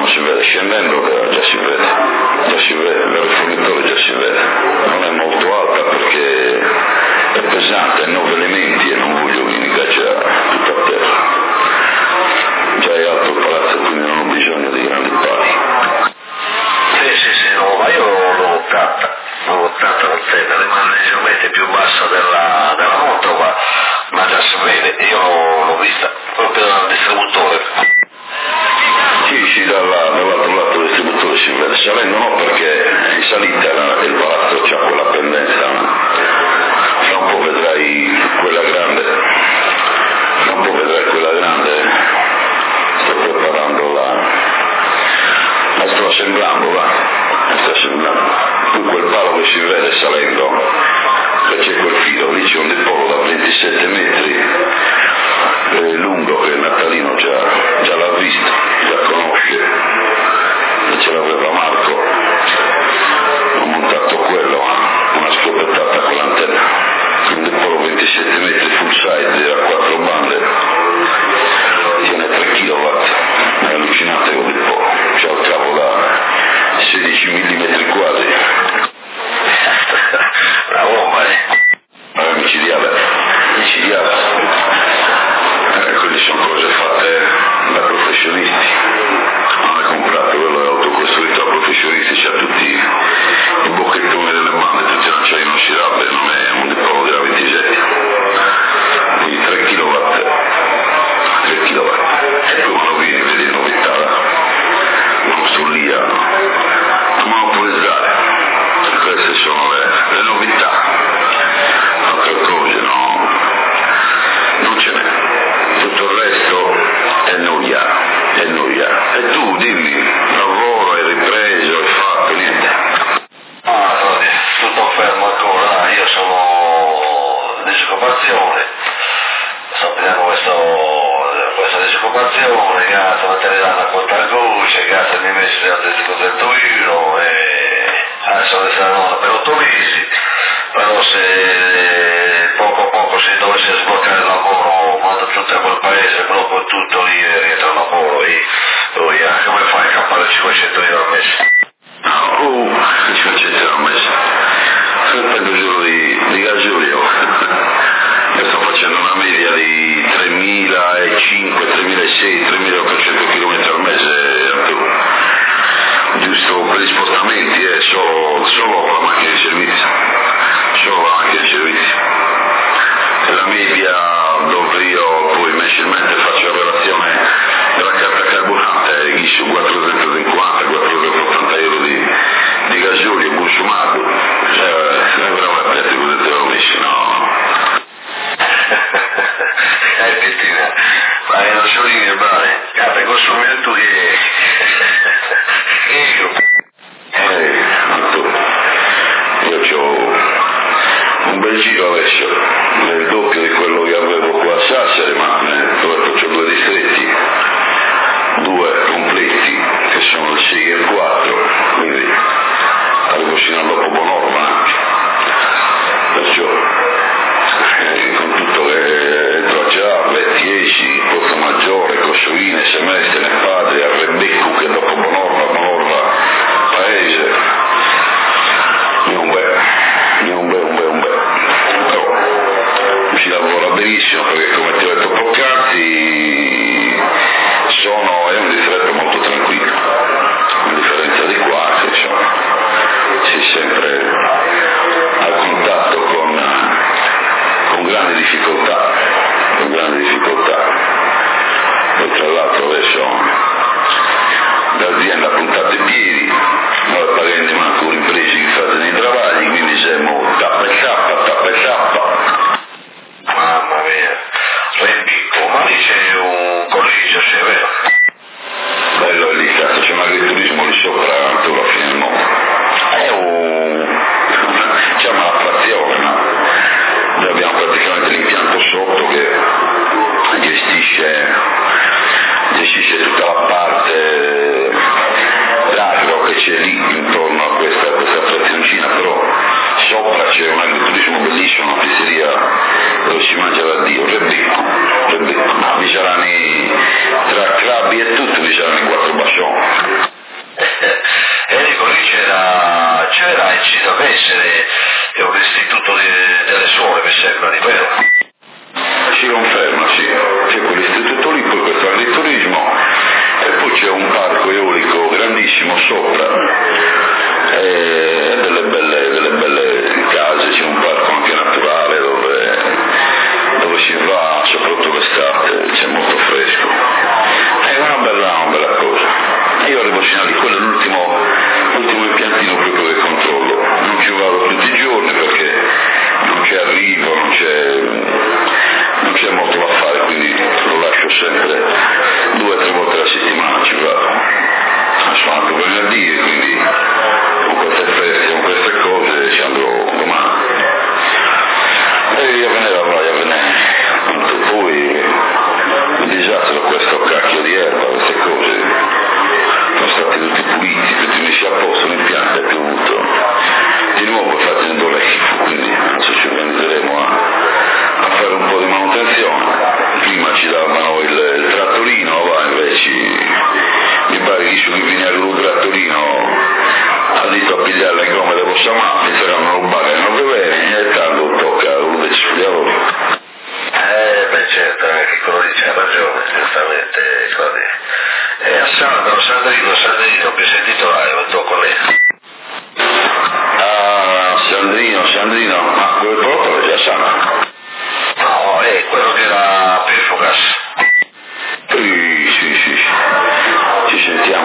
si vede, scendendo già si vede, il rifornitore già si vede, non è molto alta perché è pesante, ha 9 elementi e non voglio un'unica già tutta a terra, già è alto il palazzo quindi non ho bisogno di grandi pali. Sì, no, ma io l'ho 80 non sente, rimane leggermente più bassa della moto, ma già si vede, io l'ho vista proprio dal distributore. Sì, dall'altro lato del distributore si vede, salendo no perché in salita il palazzo c'ha quella pendenza, fra un po' vedrai quella grande, sto preparando la sto assemblando, tu quel palo che si vede salendo, che c'è quel filo, lì c'è un depolo da 27 metri, lungo che Natalino già l'ha visto, già conosce, e ce l'aveva Marco, ho montato quello, una scopettata con l'antenna, un depolo 27 metri full side a 4 bande, tiene 3 kW, è allucinante quel depolo, c'ha il cavo da 16 mm quasi. La bomba, micidiale. Quelle sono cose fatte da professionisti. Non è comprato, quello è autocostruito da professionisti, c'ha tutti i bocchettoni delle bande, tutti l'acciaio inossidabile, non è un depolo della 27. Quindi 3 kW. E poi quando vieni vedi le novità, non sto lì a monopolizzare. Queste sono le novità, altre cose no, non ce n'è, tutto il resto è noia. E tu dimmi, lavoro, hai ripreso, hai fatto niente? Tutto fermo ancora, io sono in disoccupazione, sto prendendo questa disoccupazione, gas, materiale a conta luce, gas mi messo a 200 euro e adesso resteranno per 8 mesi, però se poco a poco si dovesse sbloccare il lavoro, mando tutto a quel paese, blocco tutto lì e rientro al lavoro e poi come fai a campare 500 euro al mese? 500 euro al mese, prendo giuro di gasolio, io sto facendo una media di 3.500, 3.600, 3.800 km al mese, giusto per gli spostamenti, solo con la macchina di servizio, e la media dove io poi mensilmente faccio la relazione della carta carburante, su 4,50 euro di gasolio consumato, veramente potete aver messo, no? Cristina, ma non so dire bene, cazzo, consumi tu che io ho un bel giro adesso, nel doppio di quello che avevo qua a Sassari, ma ho 2 distretti, 2 completi, che sono il 6 e il 4, quindi arrivo fino a dopo Bonorma anche, perciò con tutto le Tracciarle, Tiesi, Porto Maggiore, Cossuine, Semestre, Padre, a Rebecco, che dopo Bonorma, paese, un bel, però si lavora benissimo perché come ti ho detto poc'anzi è un distretto molto tranquillo, a differenza di qua, insomma, si è sempre a contatto con grandi difficoltà, e tra l'altro adesso l'azienda ha puntato i piedi, non è pagando manco un'impresa che fate nei travagli, quindi siamo tappa e tappa. Mamma mia, Rebecco, ma lì c'è un collegio, se è vero? Bello è lì, cazzo, c'è un agriturismo lì sopra, ancora a fine del mondo. C'è una frazione, ma noi abbiamo praticamente l'impianto sotto che gestisce tutta la parte d'agro che c'è lì intorno a questa frazioncina, però sopra c'è un agriturismo bellissimo, una pizzeria dove si mangia da Dio, Rebecco, ma vi saranno tra crabbi e tutto, vi saranno i 4 bascioni. sembra di meno. Si conferma, sì. C'è quell'istituto lì, poi questo agriturismo e poi c'è un parco eolico grandissimo sopra, delle belle case, c'è un parco anche naturale dove si va, soprattutto l'estate, c'è molto fresco. È una bella cosa. E io arrivo fino lì, quello è l'ultimo impiantino proprio che controllo. Non ci vado tutti i giorni perché non c'è arrivo, non c'è molto da fare, quindi lo lascio sempre 2 o 3 volte alla settimana ci vado. Sono anche venerdì, quindi con queste feste, con queste cose ci andrò domani. E io ve ne lavorare, poi un disastro questo cacchio di erba, queste cose sono stati tutti puliti, tutti messi a posto, l'impianto è piovuto di nuovo, sta tenendo l'effo, quindi adesso ci organizzeremo a fare un po' di manutenzione. Prima ci davano il trattorino, invece mi pare che su chi viene con un trattorino ha detto a pigliare le gomme dello Samà, mi saranno rubare le 9 vere e tanto tocca uno dei studiatori. Beh certo, anche quello lì c'ha ragione, certamente, Sandrino, che sentito hai, il tuo collega? Sandrino, ma quel prodotto è già sana? No, è quello che era Perfogas. Sì, ci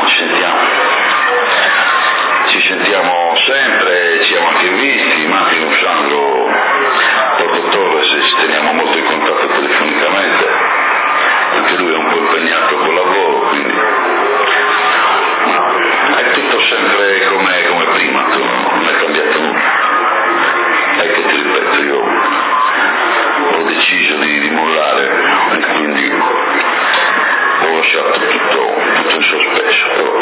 sentiamo sempre, ci siamo anche visti, ma anche con Sandro, col dottore, ci teniamo molto in contatto telefonicamente, anche lui è un po' impegnato col lavoro, quindi è tutto sempre come prima, non è cambiato nulla. È che ti ripeto, io ho deciso di mollare e quindi ho lasciato tutto in sospeso, però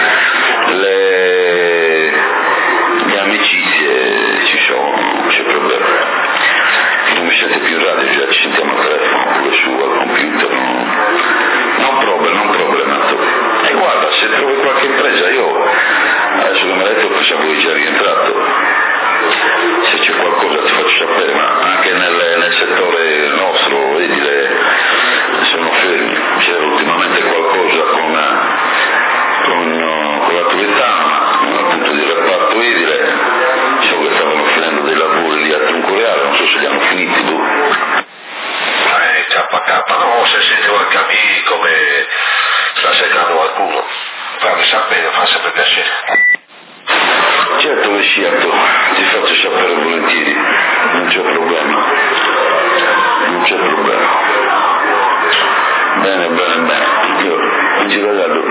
le amicizie ci sono, non c'è problema. Non mi sente più in radio, già ci sentiamo al telefono, pure su al computer, non problema. E guarda, se trovi qualche impresa, io adesso che mi hai detto cosa vuoi già rientrato, se c'è qualcosa ti faccio sapere, ma anche nel settore nostro edile sono fermi, c'è ultimamente qualcosa con l'attività, ma appunto di reparto edile, so che stavano finendo dei lavori lì a Troncoreale, non so se li hanno finiti tu. No, se siete qualche amico che sta cercando qualcuno, fammi sapere, fa sempre piacere. Certo che certo, ti faccio sapere volentieri, non c'è problema. Bene, io non ci vado.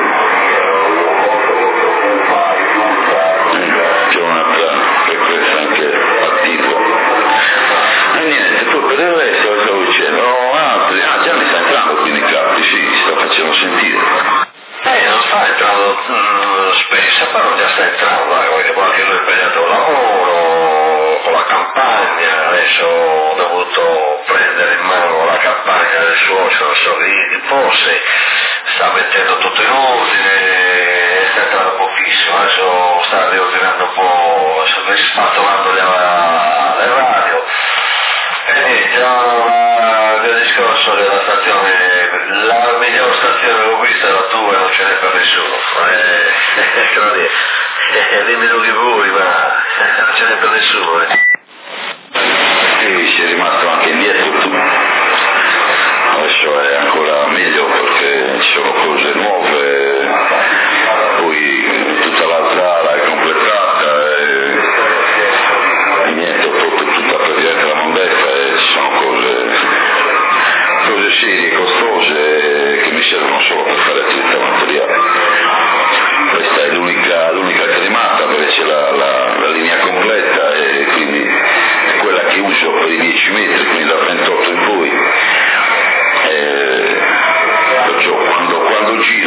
C'è un'altra frequenza anche attiva. E niente, poi per il resto lo stavo dicendo, altri, già mi sta entrando quindi Capri, sì, si sta facendo sentire. Non sta entrando spesso, però già sta entrando, qualche lui è impegnato al lavoro, con la campagna, adesso ho dovuto prendere in mano la campagna del suocero, non so, forse sta mettendo tutto in ordine, sta entrando pochissimo, adesso sta riordinando un po', spazzolando le radio, e niente, il discorso della stazione, la miglior stazione che ho visto è la tua e non ce n'è per nessuno, dimmi tu che vuoi, ma non ce n'è per nessuno. E sei rimasto anche indietro tu, adesso è ancora meglio perché ci sono cose nuove, poi tutta la sala è completata e niente, proprio tutta praticamente la mondezza e ci sono cose serie, costose che mi servono solo per fare attività materiale. Questa è l'unica che è rimasta perché c'è la linea completa e quindi è quella che uso per i 10 metri, quindi da 28 in poi. Perciò quando giro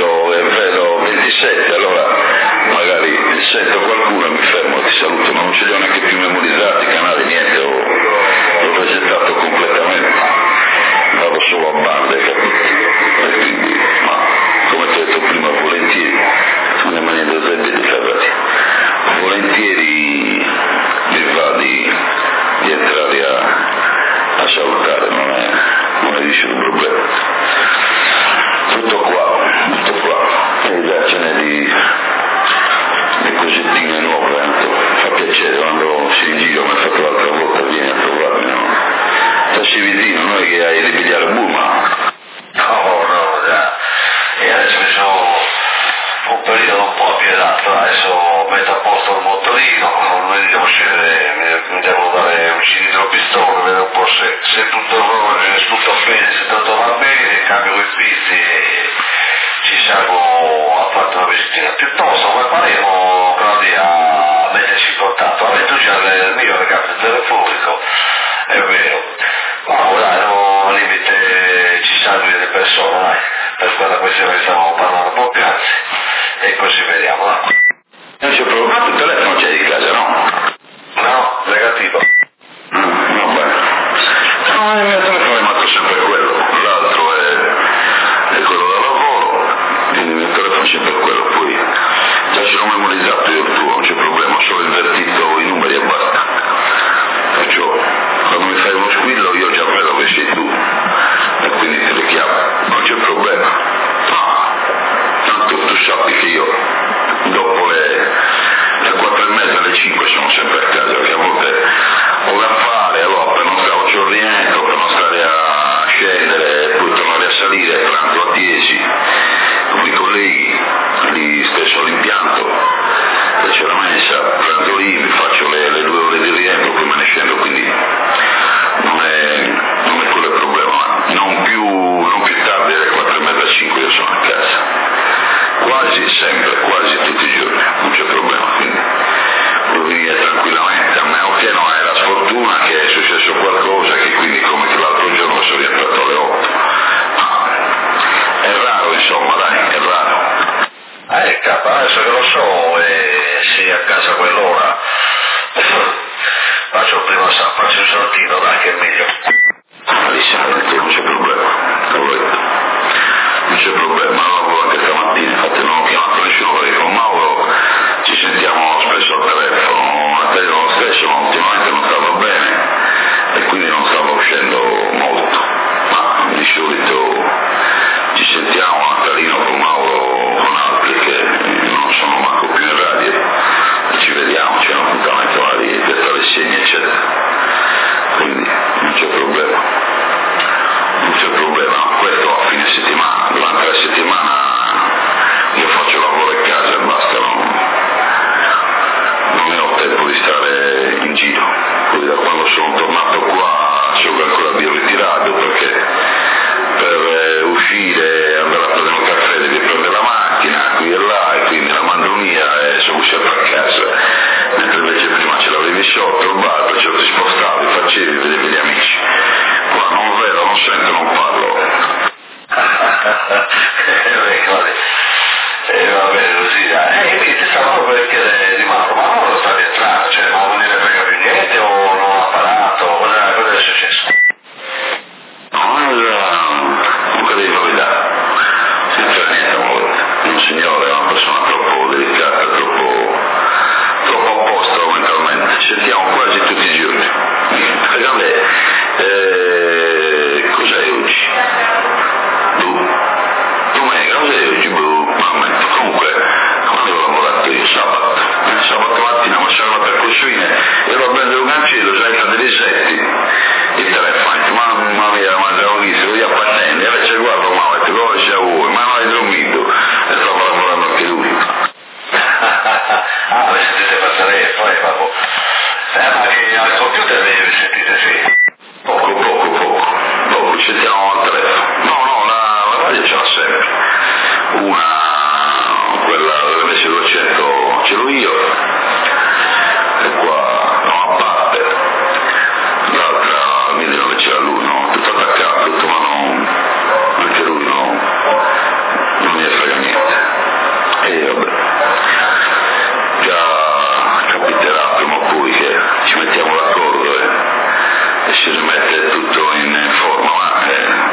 un periodo un po' appietato, adesso metto a posto il motorino, noi devo scendere, mi devono dare un cilindro pistone, vedo un po' se tutto corre, se tutto bene, se tutto va bene, cambio quei pizzi e ci siamo a fare una visitina. Piuttosto come faremo, Claudia, a metterci in contatto? Tu c'hai il mio ragazzo telefonico, è vero, ma dai, no, al limite ci salvi delle persone, dai, per quella questione che stavamo parlando poc'anzi, e così vediamo, dai. Non c'è problema, il telefono c'è di casa, no? No, negativo. Va bene. No, il mio telefono è rimasto sempre quello, l'altro è quello da lavoro, quindi il mio telefono è sempre quello, poi già ce l'ho memorizzato io il tuo, non c'è problema, ho solo invertito i numeri e basta. Perciò quando mi fai uno squillo io già vedo che sei tu e quindi ti richiamo, non c'è problema. Tanto tu sappi che io dopo le 4:30, le 5 sono sempre a casa, perché a volte ho da fare, allora per non stare c'ho il rientro, per non stare a scendere e poi tornare a salire, pranzo a 10 con i colleghi, lì stesso all'impianto, e c'è la mensa, pranzo lì, mi faccio le 2 ore di rientro, poi me ne scendo, quindi non è quello il problema, non più tardi alle 4:30, 5 io sono a casa. Quasi sempre, quasi tutti i giorni, non c'è problema, quindi puoi venire tranquillamente, a meno che non è la sfortuna che è successo qualcosa, che quindi come che l'altro giorno sono rientrato alle 8. È raro, insomma, dai, è raro. Capo, adesso che lo so e sei a casa a quell'ora, faccio un saltino, dai, che è meglio. Non c'è problema, non c'è problema, lavoro anche stamattina, infatti non ho chiamato nessuno perché con Mauro ci sentiamo spesso al telefono, a te lo stesso, ma ultimamente non stava bene e quindi non stava uscendo molto, ma di solito ci sentiamo a Natalino con Mauro, con altri che non sono manco più in radio e ci vediamo, c'è un appuntamento vari per le segne eccetera, quindi non c'è problema. Non c'è problema, questo a fine settimana, durante la settimana io faccio lavoro a casa e basta, non ne ho tempo di stare in giro, poi da quando sono tornato qua so che ancora mi ho ritirato perché per uscire, andare a prendere un caffè devi prendere la macchina, qui e là, e quindi la mando via e sono sempre a casa, mentre invece prima ce l'avevi sotto il bar, perciò ti spostavi, facevi, vedevi gli amici. Qua non vedo, non sento, non parlo. Va bene così, dai. Quindi ti stavo proprio per chiedere di Mauro, ma Mauro sta rientrando, cioè ma non ne frega più niente o non ha parlato, cosa è successo? Non credevo la verità. Senza niente, un signore, una persona troppo delicata, troppo a posto mentalmente. Ci sentiamo quasi tutti i giorni. Vabbè, cos'è oggi? Domenica, cos'è oggi? Mamma, comunque, quando ho lavorato io sabato mattina mi sono andato a cucina, ero a prendere un cancello, sai, tra dei setti, il telefono, mamma mia, ma già ho visto, via partendo, e invece guardo, ma come c'è voi, ma non hai dormito, e stavo lavorando anche lui. Mi sentite per telefono, vabbè. Ma che al computer mi sentite, sì? Poco, ci sentiamo al telefono. No, la radio ce l'ha sempre. Quella dell'MS 200 ce l'ho io, e qua da una parte, l'altra 1900 l'uno, tutto attaccato, tutto, ma anche lui non mi frega niente. E vabbè, già capiterà prima o poi che ci mettiamo d'accordo e si rimette tutto in forma, ma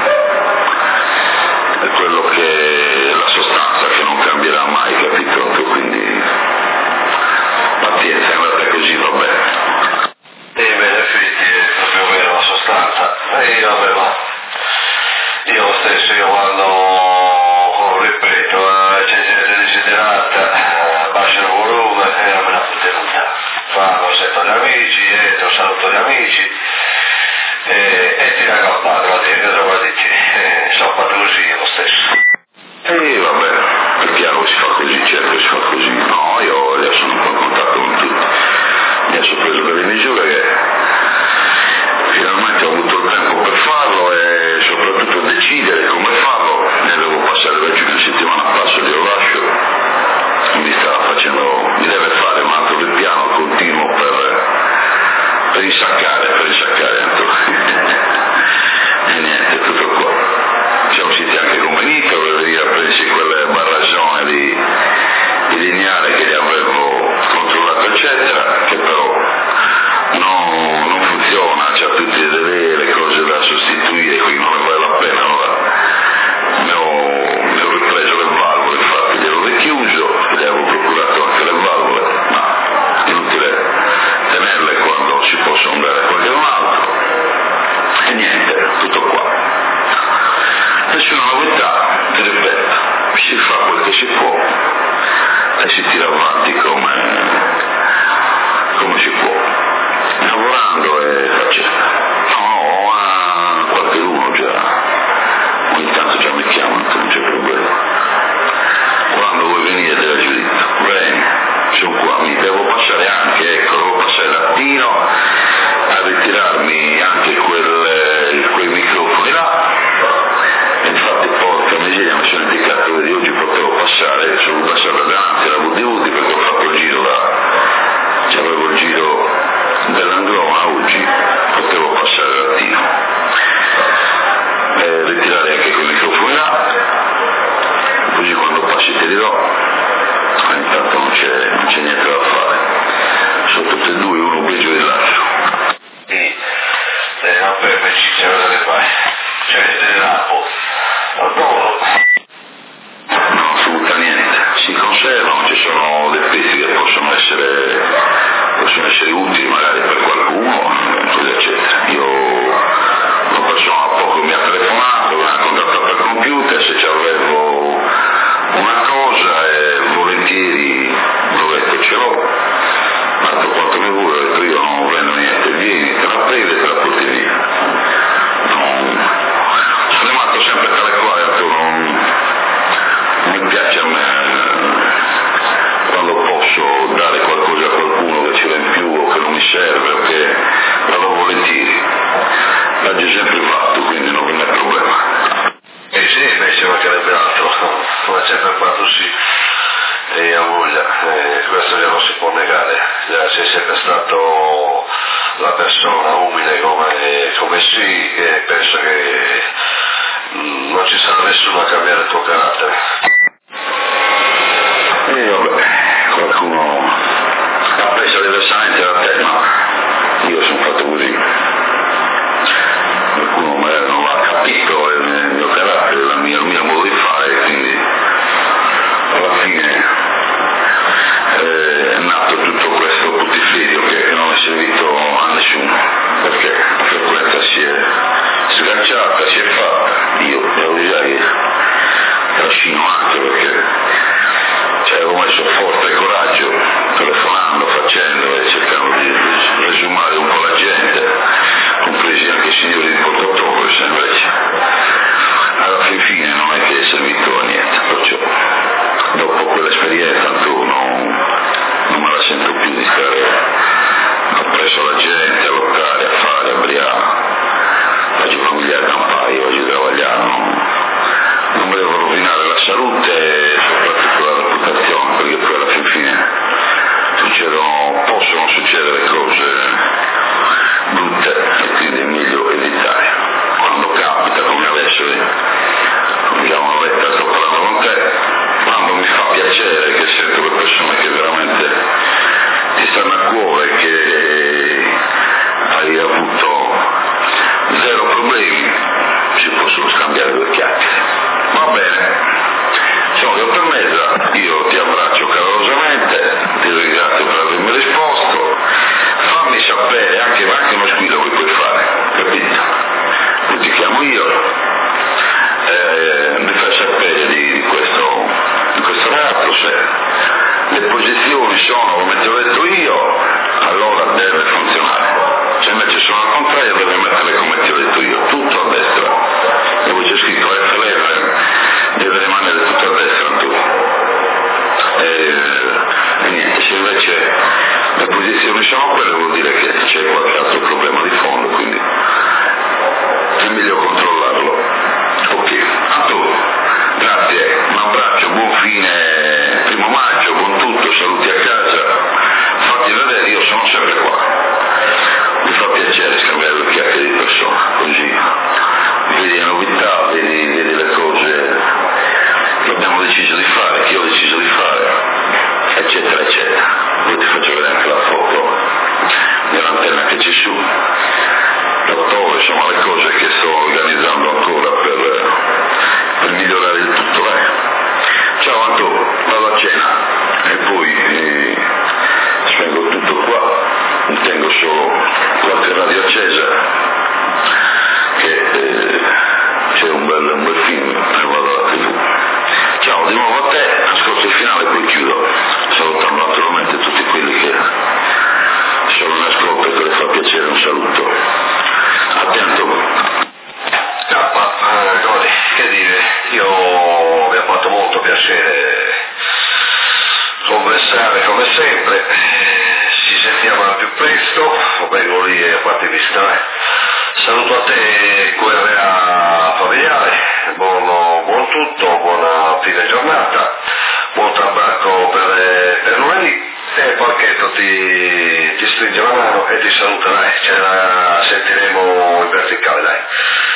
è quello che è la sostanza che non cambierà mai, capito? Quindi pazienza, è andata così, va bene. Beh, in effetti è proprio vero la sostanza. Vabbè, ma io lo stesso, io quando ripeto, c'è gente desiderata, bacia il volume e non me la tenuta. Quando sento gli amici, saluto gli amici e ti raga un padre, che devo dirti, sono fatto così io lo stesso. Vabbè, è chiaro che si fa così, si tira avanti come si può, lavorando e facendo. No, ma qualcuno già, ogni tanto già mi chiamano, non c'è problema. Quando vuoi venire della Giudizio, vieni, sono qua, mi devo passare anche, devo passare l'attino a ritirarmi anche quei microfoni là. Infatti porca miseria, mi sono indicato che di oggi potevo passare, sono passato davanti alla VDV perché ho fatto il giro c'avevo il giro dell'Angloma oggi, potevo passare l'attino e ritirare anche quei microfoni là, così quando passi te li do, intanto non c'è niente da fare, sono tutti e due, uno peggio dell'altro. Sì, non per me ci c'è da fare, cioè dell'acqua, adoro. No, frutta niente, si conservano, ci sono dei pezzi che possono essere utili magari per qualcuno, così eccetera. Io una persona poco mi ha telefonato, mi ha contattato al computer se ci avevo una cosa e volentieri l'ho detto ce l'ho, tanto quanto mi vuole, ho detto io non prendo niente, vieni, te la prendi e te la porti via. Sono rimasto sempre tale quale, non mi piace a me quando posso dare qualcosa a qualcuno che ci va in più o che non mi serve o che vado volentieri, l'ho sempre fatto, quindi non è problema. Sì, ci mancherebbe altro, ma sempre fatto sì, e ha voglia, questo non si può negare, sei sempre stato la persona umile come sì, e penso che non ci sarà nessuno a cambiare il tuo carattere. E vabbè, qualcuno la pensa diversamente da te, ma io sono fatto così. Qualcuno magari non l'ha capito, è il mio carattere, il mio modo di fare, quindi alla fine è nato tutto questo putiferio che non è servito a nessuno, perché la frequenza si è sganciata, si è fatta. Io devo dire che trascino anche perché avevo messo forte coraggio, telefonando, facendo e cercando di resumare un po' la gente, compresi anche i signori di Portatore, se invece alla fine non è che è servito a niente, perciò dopo quell'esperienza non me la sento più di stare appresso alla gente, a lottare, a fare, a briare, oggi famiglia a campare, oggi travagliare, non volevo rovinare la salute e soprattutto la reputazione, perché poi alla fine possono succedere cose brutte e quindi è meglio evitare. Quando capita, come adesso, diciamo, sto parlando con te, quando mi fa piacere che sento le persone che veramente ti stanno a cuore, che hai avuto zero problemi, si possono scambiare due chiacchiere. Va bene, sono le 8:30, io ti abbraccio calorosamente, ti ringrazio per avermi risposto, fammi sapere anche uno squillo che puoi fare, capito? Poi ti chiamo io, mi fai sapere di questo ragazzo, se le posizioni sono come ti ho detto io, allora deve funzionare, se invece sono al contrario deve mettere come ti ho detto io, tutto a destra, dove c'è scritto FLR deve rimanere tutto a destra tu. E niente, se invece le posizioni sono quelle vuol dire che c'è qualche altro problema di fondo, quindi è meglio controllarlo. Ok, Antonio, grazie, un abbraccio, buon fine 1° maggio, con tutto, saluti a casa, fatti vedere, io sono sempre qua, mi fa piacere scambiare due chiacchiere di persona, così vedi le novità, vedi le cose che abbiamo deciso di fare, che io ho deciso di fare, eccetera eccetera. Poi ti faccio vedere anche la foto dell'antenna che c'è su, dottore, insomma le cose che sto organizzando ancora per migliorare il tutto. Ciao Antonio, vado a cena e poi spengo tutto qua, tengo solo qualche radio accesa, che c'è un bel film e vado alla TV. Ciao di nuovo a te, ascolto il finale, poi chiudo. sempre, ci sentiamo al più presto, vengo lì a quarti vista. Saluto a te, guerra familiare, buon tutto, buona fine giornata, buon tabacco per lunedì e Porchetto ti stringe la mano e ti saluta, dai, ce la sentiremo in verticale, dai.